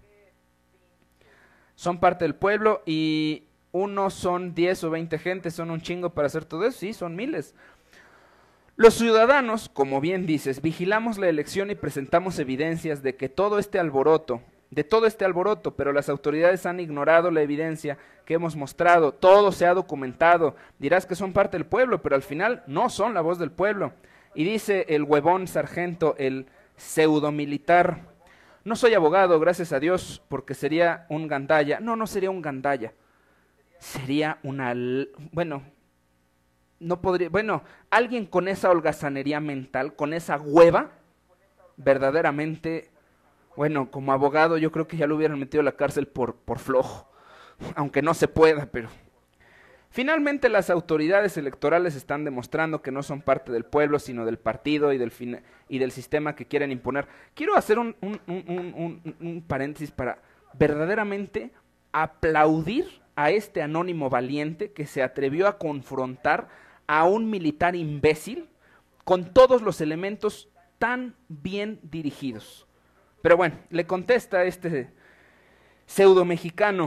Son parte del pueblo y unos son diez o veinte gentes, son un chingo para hacer todo eso. Sí, son miles. Los ciudadanos, como bien dices, vigilamos la elección y presentamos evidencias de que todo este alboroto, de todo este alboroto, pero las autoridades han ignorado la evidencia que hemos mostrado. Todo se ha documentado. Dirás que son parte del pueblo, pero al final no son la voz del pueblo. Y dice el huevón sargento, el pseudomilitar, no soy abogado, gracias a Dios, porque sería un gandalla. No, no sería un gandalla. Sería una, bueno, no podría, bueno, alguien con esa holgazanería mental, con esa hueva, verdaderamente, bueno, como abogado yo creo que ya lo hubieran metido a la cárcel por, por flojo, aunque no se pueda, pero... Finalmente las autoridades electorales están demostrando que no son parte del pueblo, sino del partido y del, fin y del sistema que quieren imponer. Quiero hacer un, un, un, un, un paréntesis para verdaderamente aplaudir a este anónimo valiente que se atrevió a confrontar a un militar imbécil con todos los elementos tan bien dirigidos. Pero bueno, le contesta este pseudo mexicano.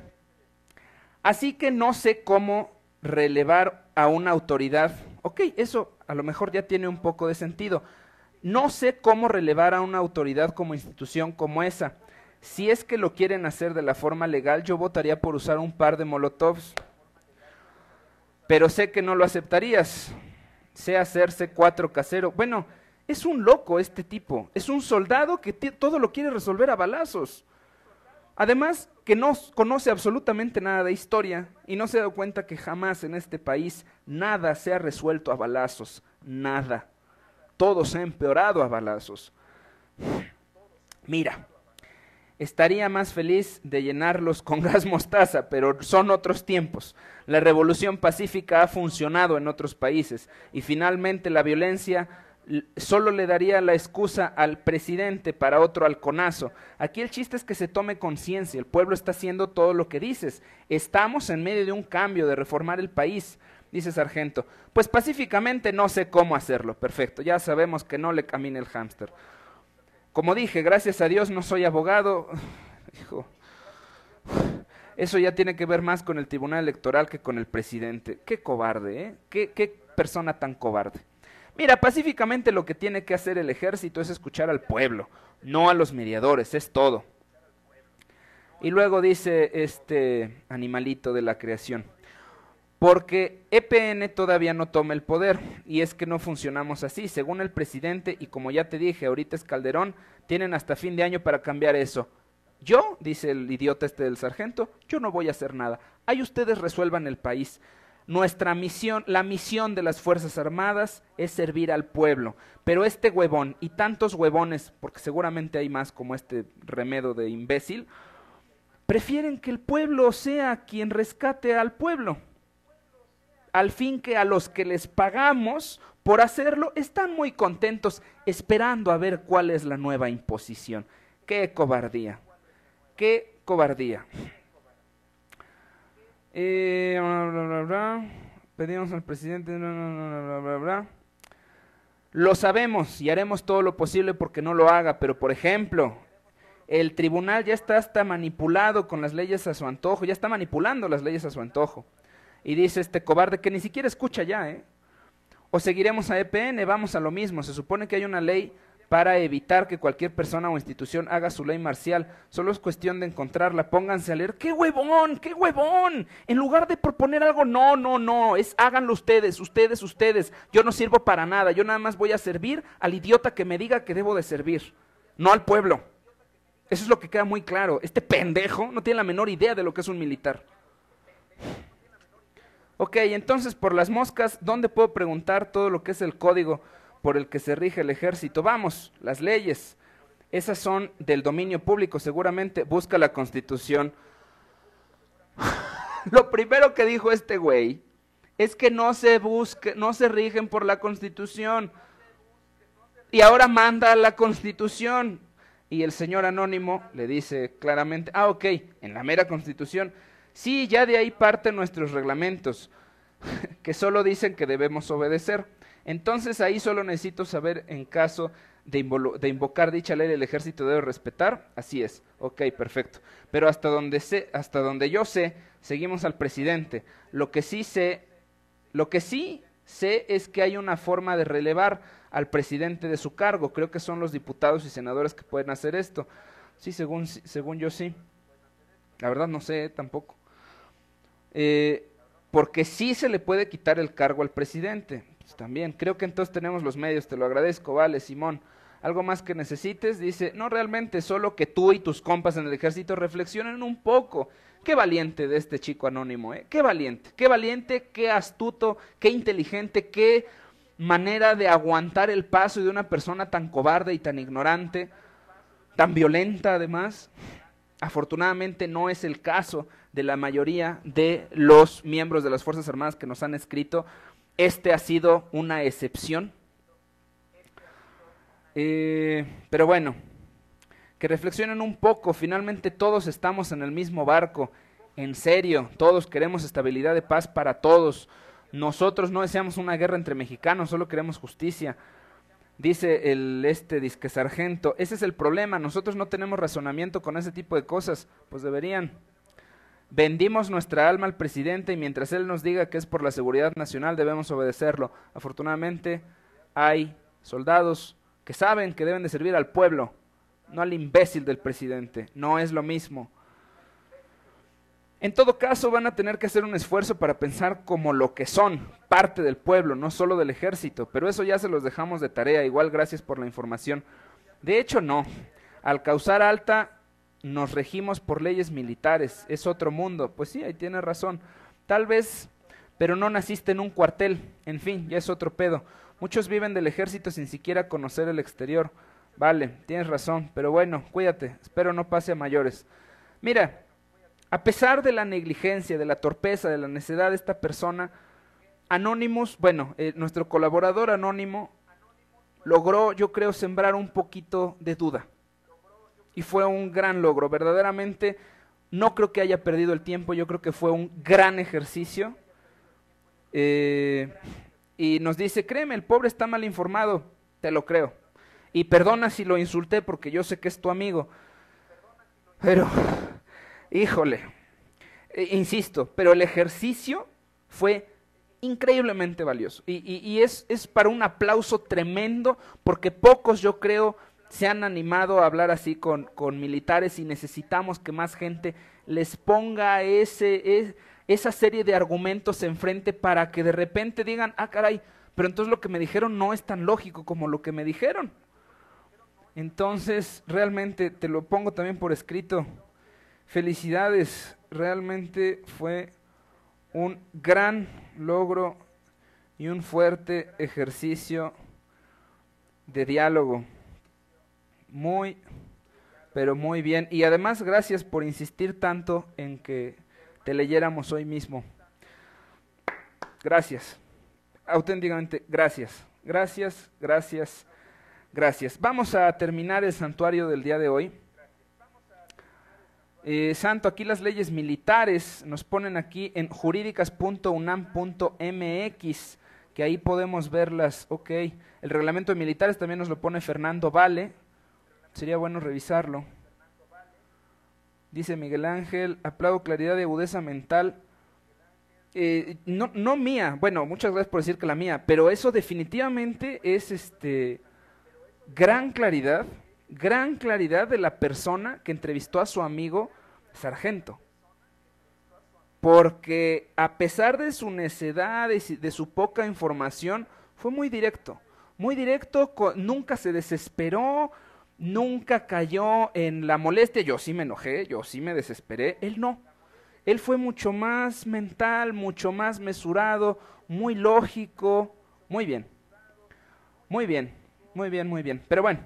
Así que no sé cómo relevar a una autoridad. Ok, eso a lo mejor ya tiene un poco de sentido. No sé cómo relevar a una autoridad como institución como esa. Si es que lo quieren hacer de la forma legal, yo votaría por usar un par de molotovs. Pero sé que no lo aceptarías. Sé hacerse cuatro casero. Bueno, es un loco este tipo. Es un soldado que todo lo quiere resolver a balazos. Además, que no conoce absolutamente nada de historia y no se ha dado cuenta que jamás en este país nada se ha resuelto a balazos, nada. Todo se ha empeorado a balazos. Mira, estaría más feliz de llenarlos con gas mostaza, pero son otros tiempos. La revolución pacífica ha funcionado en otros países y finalmente la violencia solo le daría la excusa al presidente para otro halconazo. Aquí el chiste es que se tome conciencia, el pueblo está haciendo todo lo que dices. Estamos en medio de un cambio, de reformar el país, dice Sargento. Pues pacíficamente no sé cómo hacerlo. Perfecto, ya sabemos que no le camine el hámster. Como dije, gracias a Dios no soy abogado. Hijo. Eso ya tiene que ver más con el Tribunal Electoral que con el presidente. Qué cobarde, ¿eh? Qué, qué persona tan cobarde. Mira, pacíficamente lo que tiene que hacer el ejército es escuchar al pueblo, no a los mediadores, es todo. Y luego dice este animalito de la creación, porque E P N todavía no toma el poder, y es que no funcionamos así. Según el presidente, y como ya te dije, ahorita es Calderón, tienen hasta fin de año para cambiar eso. Yo, dice el idiota este del sargento, yo no voy a hacer nada. Ahí ustedes resuelvan el país. Nuestra misión, la misión de las Fuerzas Armadas es servir al pueblo. Pero este huevón y tantos huevones, porque seguramente hay más como este remedo de imbécil, prefieren que el pueblo sea quien rescate al pueblo. Al fin que a los que les pagamos por hacerlo están muy contentos esperando a ver cuál es la nueva imposición. ¡Qué cobardía! ¡Qué cobardía! Eh, bla, bla, bla, bla. Pedimos al presidente... Bla, bla, bla, bla, bla. Lo sabemos y haremos todo lo posible porque no lo haga, pero por ejemplo, el tribunal ya está hasta manipulado con las leyes a su antojo, ya está manipulando las leyes a su antojo. Y dice este cobarde que ni siquiera escucha ya, ¿eh? O seguiremos a E P N, vamos a lo mismo. Se supone que hay una ley para evitar que cualquier persona o institución haga su ley marcial. Solo es cuestión de encontrarla. Pónganse a leer. ¡Qué huevón! ¡Qué huevón! En lugar de proponer algo, no, no, no. Es háganlo ustedes, ustedes, ustedes. Yo no sirvo para nada. Yo nada más voy a servir al idiota que me diga que debo de servir, no al pueblo. Eso es lo que queda muy claro. Este pendejo no tiene la menor idea de lo que es un militar. Ok, entonces por las moscas, ¿dónde puedo preguntar todo lo que es el código por el que se rige el ejército? Vamos, las leyes, esas son del dominio público, seguramente. Busca la Constitución. Lo primero que dijo este güey es que no se busque, no se rigen por la Constitución. Y ahora manda a la Constitución. Y el señor anónimo le dice claramente, ah, ok, en la mera Constitución. Sí, ya de ahí parten nuestros reglamentos, que solo dicen que debemos obedecer. Entonces ahí solo necesito saber en caso de, de invocar dicha ley el ejército debe respetar. Así es, ok, perfecto. Pero hasta donde sé, hasta donde yo sé, seguimos al presidente. Lo que sí sé, lo que sí sé es que hay una forma de relevar al presidente de su cargo. Creo que son los diputados y senadores que pueden hacer esto. Sí, según, según yo sí. La verdad no sé tampoco. Eh, porque sí se le puede quitar el cargo al presidente. Pues también, creo que entonces tenemos los medios, te lo agradezco, vale, Simón. ¿Algo más que necesites? Dice, no realmente, solo que tú y tus compas en el ejército reflexionen un poco. Qué valiente de este chico anónimo, ¿eh? Qué valiente, qué valiente, qué astuto, qué inteligente, qué manera de aguantar el paso de una persona tan cobarde y tan ignorante, tan violenta además. Afortunadamente no es el caso de la mayoría de los miembros de las Fuerzas Armadas que nos han escrito. Este ha sido una excepción. Eh, pero bueno, que reflexionen un poco. Finalmente todos estamos en el mismo barco. En serio, todos queremos estabilidad de paz para todos. Nosotros no deseamos una guerra entre mexicanos, solo queremos justicia. Dice el este disque sargento, ese es el problema, nosotros no tenemos razonamiento con ese tipo de cosas. Pues deberían. Vendimos nuestra alma al presidente y mientras él nos diga que es por la seguridad nacional debemos obedecerlo. Afortunadamente hay soldados que saben que deben de servir al pueblo, no al imbécil del presidente. No es lo mismo. En todo caso van a tener que hacer un esfuerzo para pensar como lo que son, parte del pueblo, no solo del ejército, pero eso ya se los dejamos de tarea, igual gracias por la información. De hecho no, al causar alta nos regimos por leyes militares, es otro mundo. Pues sí, ahí tiene razón, tal vez, pero no naciste en un cuartel, en fin, ya es otro pedo. Muchos viven del ejército sin siquiera conocer el exterior. Vale, tienes razón, pero bueno, cuídate, espero no pase a mayores. Mira, a pesar de la negligencia, de la torpeza, de la necedad de esta persona, Anonymous, bueno, eh, nuestro colaborador anónimo, logró, yo creo, sembrar un poquito de duda. Y fue un gran logro, verdaderamente, no creo que haya perdido el tiempo, yo creo que fue un gran ejercicio. Eh, y nos dice, créeme, el pobre está mal informado, te lo creo. Y perdona si lo insulté porque yo sé que es tu amigo. Pero... híjole, Eh, insisto, pero el ejercicio fue increíblemente valioso. Y, y, y es, es para un aplauso tremendo, porque pocos, yo creo, se han animado a hablar así con, con militares, y necesitamos que más gente les ponga ese, es, esa serie de argumentos enfrente para que de repente digan, ah, caray, pero entonces lo que me dijeron no es tan lógico como lo que me dijeron. Entonces, realmente, te lo pongo también por escrito, felicidades, realmente fue un gran logro y un fuerte ejercicio de diálogo. Muy, pero muy bien. Y además, gracias por insistir tanto en que te leyéramos hoy mismo. Gracias. Auténticamente, gracias. Gracias, gracias, gracias. Vamos a terminar el santuario del día de hoy. Eh, Santo, aquí las leyes militares nos ponen aquí en jurídicas punto unam punto m x, que ahí podemos verlas. Ok, el reglamento de militares también nos lo pone Fernando Vale, sería bueno revisarlo. Dice Miguel Ángel, aplaudo claridad y agudeza mental. Eh, no, no mía, bueno, muchas gracias por decir que la mía, pero eso definitivamente es este gran claridad. Gran claridad de la persona que entrevistó a su amigo sargento, porque a pesar de su necedad, de, de su poca información, fue muy directo, muy directo, nunca se desesperó, nunca cayó en la molestia. Yo sí me enojé, yo sí me desesperé, él no, él fue mucho más mental, mucho más mesurado, muy lógico, muy bien, muy bien, muy bien, muy bien, pero bueno.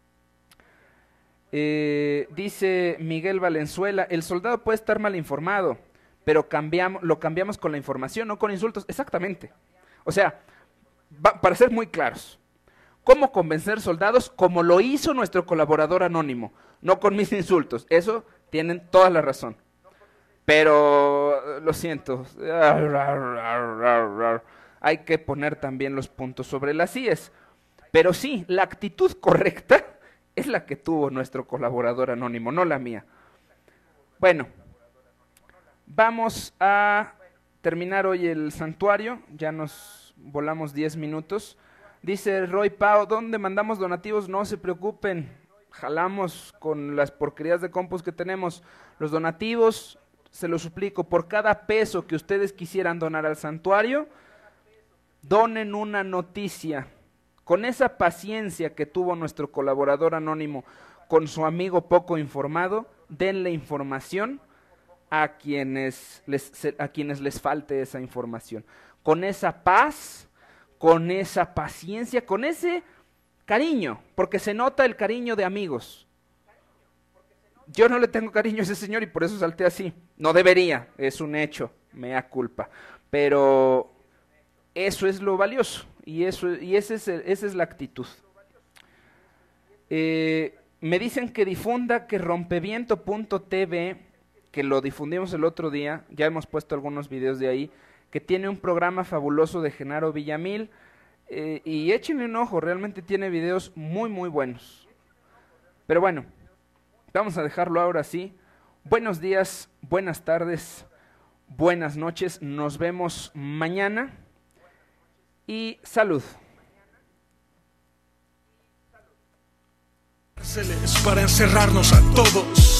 Eh, dice Miguel Valenzuela, el soldado puede estar mal informado, pero cambiamos, lo cambiamos con la información, no con insultos. Exactamente. O sea, va, para ser muy claros, ¿cómo convencer soldados? Como lo hizo nuestro colaborador anónimo, no con mis insultos. Eso tienen toda la razón. Pero, lo siento, hay que poner también los puntos sobre las íes. Pero sí, la actitud correcta es la que tuvo nuestro colaborador anónimo, no la mía. Bueno, vamos a terminar hoy el santuario, ya nos volamos diez minutos. Dice Roy Pau, ¿dónde mandamos donativos? No se preocupen, jalamos con las porquerías de compus que tenemos. Los donativos, se los suplico, por cada peso que ustedes quisieran donar al santuario, donen una noticia. Con esa paciencia que tuvo nuestro colaborador anónimo con su amigo poco informado, denle información a quienes les, a quienes les falte esa información. Con esa paz, con esa paciencia, con ese cariño, porque se nota el cariño de amigos. Yo no le tengo cariño a ese señor y por eso salté así. No debería, es un hecho, mea culpa. Pero eso es lo valioso. Y, eso, y ese es el, esa es la actitud. Eh, me dicen que difunda que rompeviento punto t v, que lo difundimos el otro día, ya hemos puesto algunos videos de ahí, que tiene un programa fabuloso de Genaro Villamil, eh, y échenle un ojo, realmente tiene videos muy muy buenos. Pero bueno, vamos a dejarlo ahora así. Buenos días, buenas tardes, buenas noches, nos vemos mañana. Y salud. Para encerrarnos a todos.